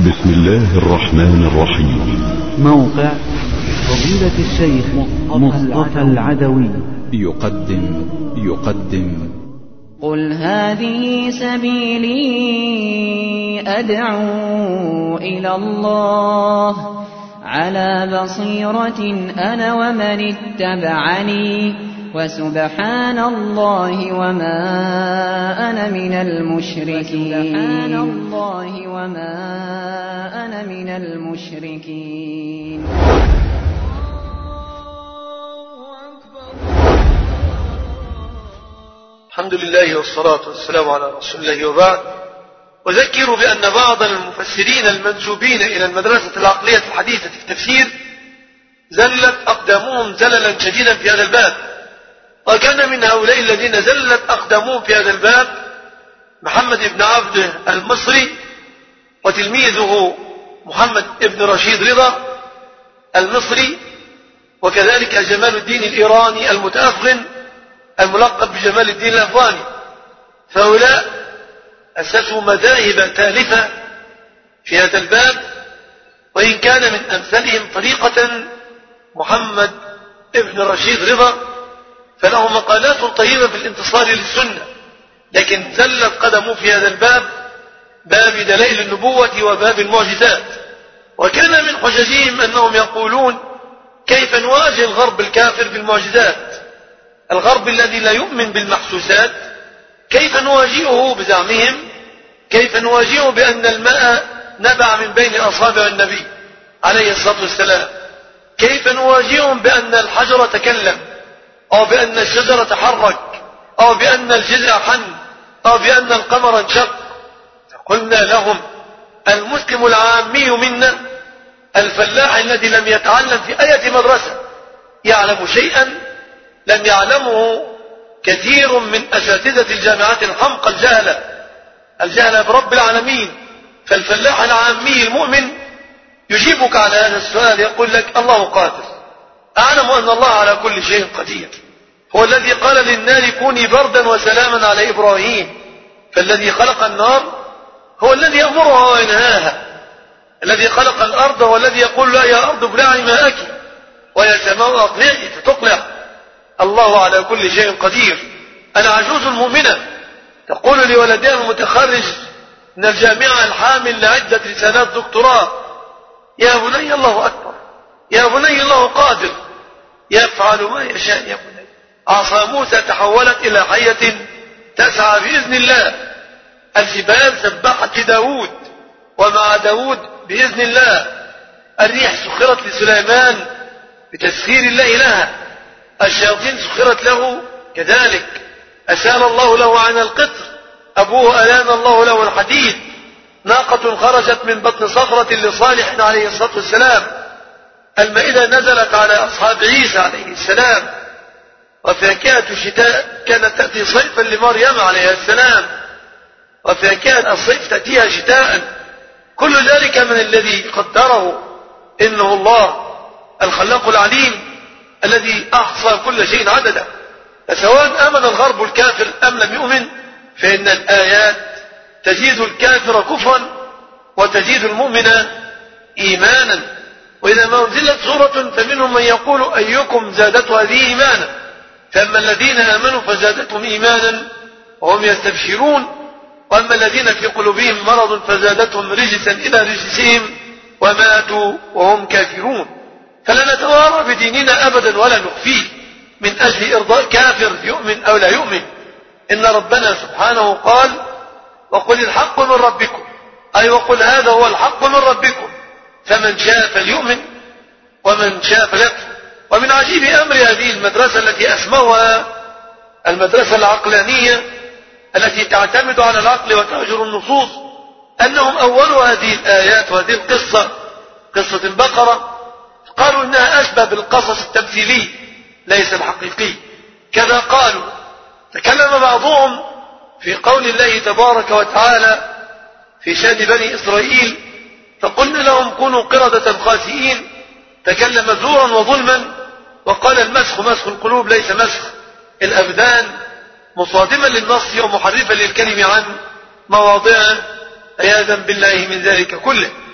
بسم الله الرحمن الرحيم. موقع فضيلة الشيخ مصطفى العدوي يقدم قل هذه سبيلي أدعو إلى الله على بصيرة أنا ومن اتبعني وسبحان الله وما أنا من المشركين. الحمد لله والصلاة والسلام على رسول الله وبعد. أذكر بأن بعض المفسرين المنسوبين إلى المدرسة العقلية الحديثة في التفسير زلت أقدامهم زللا شديدا في هذا الباب، وكان من هؤلاء الذين زلت أقدامهم في هذا الباب محمد بن عبد المصري وتلميذه محمد بن رشيد رضا المصري، وكذلك جمال الدين الإيراني المتأفغن الملقب بجمال الدين الأفغاني. فهؤلاء أسسوا مذاهب تالفة في هذا الباب، وإن كان من أمثلهم طريقة محمد بن رشيد رضا فله مقالات طيبة في الانتصار للسنة، لكن زلت قدمه في هذا الباب، باب دلائل النبوة وباب المعجزات. وكان من حججهم أنهم يقولون كيف نواجه الغرب الكافر بالمعجزات، الغرب الذي لا يؤمن بالمحسوسات كيف نواجهه بزعمهم، كيف نواجهه بأن الماء نبع من بين أصابع النبي عليه الصلاة والسلام، كيف نواجههم بأن الحجر تكلم، أو بأن الشجرة تحرك، أو بأن الجذع حن، أو بأن القمر انشق. قلنا لهم المسلم العامي منا الفلاح الذي لم يتعلم في أي مدرسة يعلم شيئا لم يعلمه كثير من أساتذة الجامعات الحمقى الجهلة برب العالمين. فالفلاح العامي المؤمن يجيبك على هذا السؤال، يقول لك الله قادر، أعلم أن الله على كل شيء قدير، هو الذي قال للنار كوني بردا وسلاما على إبراهيم. فالذي خلق النار هو الذي يأمرها وينهاها، الذي خلق الأرض هو الذي يقول لا يا أرض ابلعي ماءك ويا سماء أقلعي فتقلع. الله على كل شيء قدير. أنا عجوز مؤمنة تقول لولدها المتخرج من الجامعة الحامل لعدة رسالات دكتوراه يا بني الله أكبر، يا بني الله قادر، يفعل ما يشاء يا بني. عصا موسى تحولت إلى حية تسعى بإذن الله، الجبال سبحت لداود ومع داود بإذن الله، الريح سخرت لسليمان بتسخير الله لها، الشياطين سخرت له كذلك، أسال الله له عن القطر، أبوه ألان الله له الحديد، ناقة خرجت من بطن صخرة لصالح عليه الصلاة والسلام، المائدة نزلت على أصحاب عيسى عليه السلام، وفاكهة الشتاء كانت تأتي صيفا لمريم عليه السلام، وفاكهة الصيف تأتيها شتاء. كل ذلك من الذي قدره إنه الله الخلاق العليم الذي أحصى كل شيء عددا. فسواء آمن الغرب الكافر أم لم يؤمن فإن الآيات تزيد الكافر كفرا وتزيد المؤمن إيمانا. وإذا ما أنزلت سورة فمنهم من يقول أيكم زادته هذه إيمانا، فأما الذين آمنوا فزادتهم إيمانا وهم يستبشرون، وأما الذين في قلوبهم مرض فزادتهم رجسا إلى رجسهم وماتوا وهم كافرون. فلا نتوارى بديننا أبدا ولا نخفيه من أجل إرضاء كافر يؤمن أو لا يؤمن. إن ربنا سبحانه قال وقل الحق من ربكم، أي وقل هذا هو الحق من ربكم، فمن شاء فليؤمن ومن شاء فليكفر. ومن عجيب أمر هذه المدرسة التي أسموها المدرسة العقلانية التي تعتمد على العقل وتهجر النصوص أنهم أولوا هذه الآيات وهذه القصة، قصة البقرة، قالوا إنها أشبه بالقصص التمثيلي ليس الحقيقي. كذا قالوا. تكلم بعضهم في قول الله تبارك وتعالى في شأن بني إسرائيل فقلنا لهم كونوا قردة خاسئين، تكلم زورا وظلما، وقال المسخ مسخ القلوب ليس مسخ الأبدان، مصادما للنص ومحرفا للكلم عن مواضعه عياذا بالله من ذلك كله.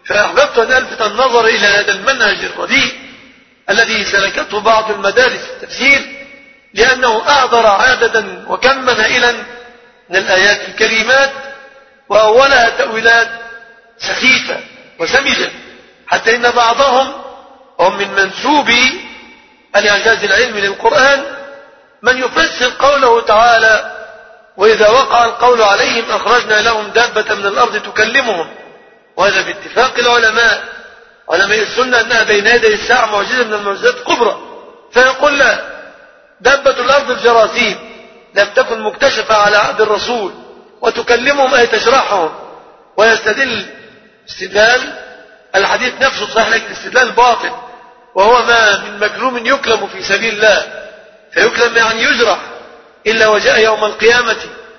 فأحببت أن ألفت النظر إلى هذا المنهج الرديء الذي سلكته بعض المدارس التفسير، لأنه أعذر عادة وكم هائلا من الآيات الكريمات، وأولها تأويلات سخيفة وسمجة، حتى إن بعضهم هم من منسوبي الإعجاز العلمي للقرآن من يفسر قوله تعالى: وإذا وقع القول عليهم أخرجنا لهم دابة من الأرض تكلمهم. وهذا باتفاق العلماء، علماء السنة، أنها بين يدي الساعة معجزة من المعجزات الكبرى. فيقول لا، دابة الأرض الجراثيم لم تكن مكتشفة على عهد الرسول، وتكلمهم أي تشرحهم. ويستدل استدلال الحديث نفسه صحيح، لكن استدلال باطل، وهو ما من مكلوم يكلم في سبيل الله، فيكلم يعني يجرح، إلا وجاء يوم القيامة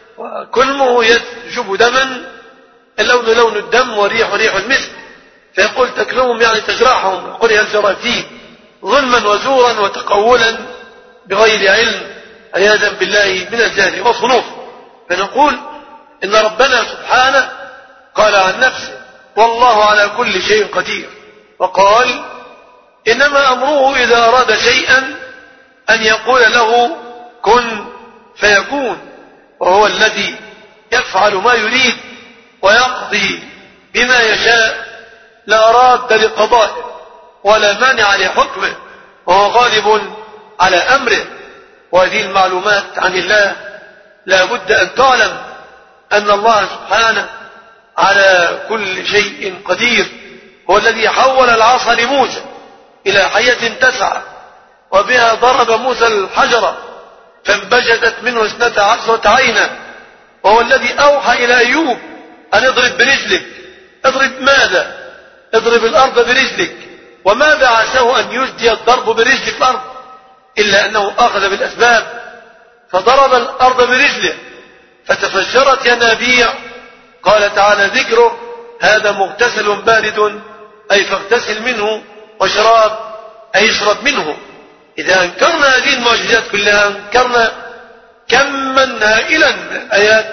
وكلمه يشب دما، اللون لون الدم وريح المسك. فيقول تكلمهم يعني تجرحهم، يقول يا الجراثيم، ظلما وزورا وتقولا بغير علم، عياذا بالله من الجهل والصنوف. فنقول إن ربنا سبحانه قال عن نفسه: والله على كل شيء قدير. وقال: إنما أمره إذا أراد شيئا أن يقول له كن فيكون، وهو الذي يفعل ما يريد ويقضي بما يشاء، لا راد لقضائه ولا مانع لحكمه، وهو غالب على أمره. وهذه المعلومات عن الله لا بد أن تعلم أن الله سبحانه على كل شيء قدير. هو الذي حول العصا لموسى إلى حية تسعى، وبها ضرب موسى الحجر فانبجست منه 12 عينا. وهو الذي أوحى إلى أيوب أن اضرب برجلك. اضرب ماذا؟ اضرب الأرض برجلك. وماذا عساه أن يجدي الضرب برجل في الأرض إلا أنه أخذ بالأسباب، فضرب الأرض برجله فتفجرت ينابيع. قال تعالى ذكره: هذا مغتسل بارد، أي فاغتسل منه، وشراب أي اشرب منه. إذا أنكرنا هذه المعجزات كلها، أنكرنا كما هائلا من الآيات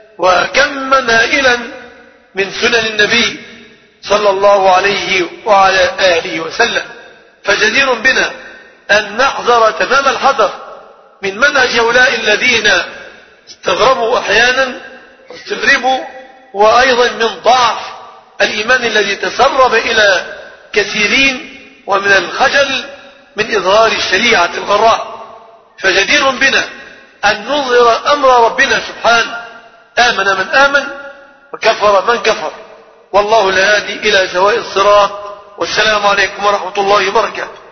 وكما هائلا من سنن النبي صلى الله عليه وعلى آله وسلم. فجدير بنا أن نحذر تمام الحذر من منهج هؤلاء الذين استغربوا أحيانا واستغربوا، وأيضا من ضعف الإيمان الذي تسرب إلى كثيرين، ومن الخجل من إظهار الشريعة الغراء. فجدير بنا أن نظهر أمر ربنا سبحانه: آمن من آمن وكفر من كفر، والله الهادي إلى سواء الصراط. والسلام عليكم ورحمة الله وبركاته.